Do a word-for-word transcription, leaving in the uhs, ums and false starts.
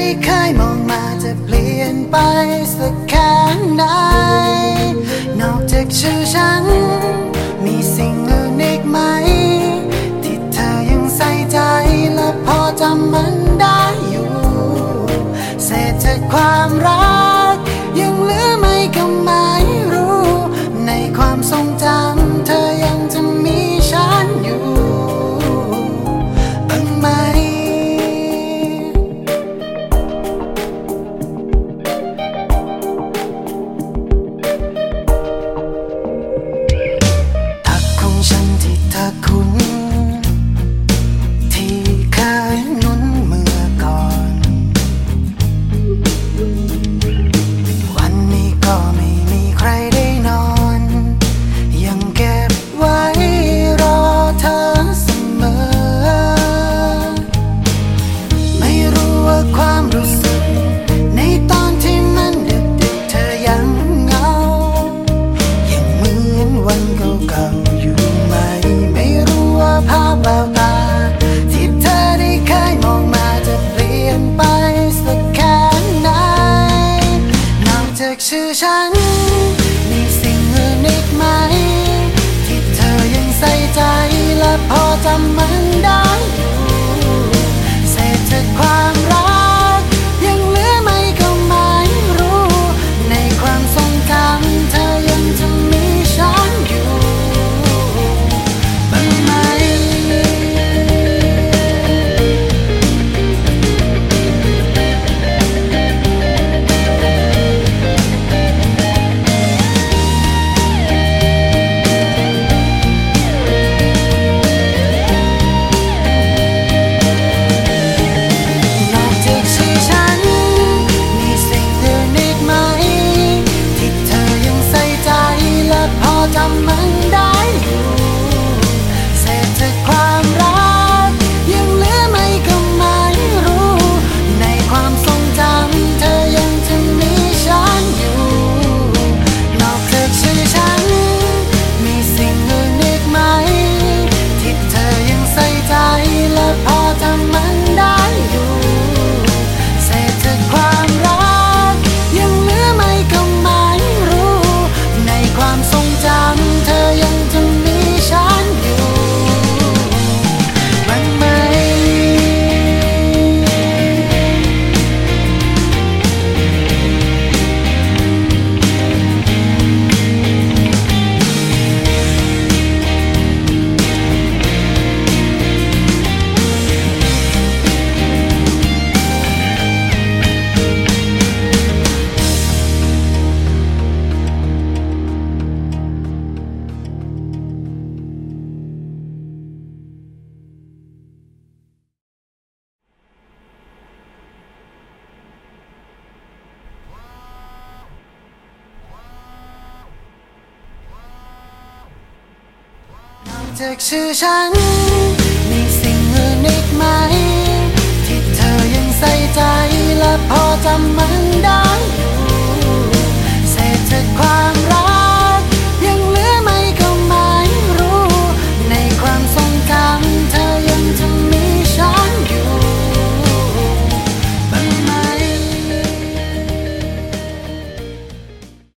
ที่เคยมองมาจะเปลี่ยนไปสักแค่ไหนนอกจากชื่อฉันมีสิ่งอื่นอีกไหมที่เธอยังใส่ใจและพอจำมันได้อยู่เศษจากความรักยังเหลือไหมก็ไม่รู้ในความทรงจำเธอยังจะมีฉันอยู่บ้างไหมทักของฉันที่เธอคุ้นที่เคยนุ่นเมื่อก่อนวันนี้ก็ไม่มีใครได้นอนยังเก็บไว้รอเธอเสมอไม่รู้ว่าความรู้สึกในตอนที่มันดึกๆเธอยังเหงายังเหมือนวันเก่าๆอยู่ไหมไม่รู้ว่าภาพแววตาที่เธอได้เคยมองมาจะเปลี่ยนไปสักแค่ไหนนอกจากชื่อฉันมีสิ่งอื่นอีกไหมที่เธอยังใส่ใจและพอจำมันได้อยู่เศษจากความรักยังเหลือไหมก็ไม่รู้ในความทรงจำเธอยังจะมีฉันอยู่บ้างไหมนอกจากชื่อฉันมีสิ่งอื่นอีกไหมที่เธอยังใส่ใจและพอจำมันได้อยู่เศษจากความรักยังเหลือไหมก็ไม่รู้ในความทรงจำเธอยังจะมีฉันอยู่นอกจากชื่อฉันมีสิ่งอื่นอีกไหมที่เธอยังใส่ใจและพอจำมันได้อยู่เศษจากความรักยังเหลือไหมก็ไม่รู้ในความทรงจำเธอยังจะมีฉันอยู่บ้างไหมนอกจากชื่อฉันมีสิ่งอื่นอีกไหมที่เธอยังใส่ใจและพอจำมัน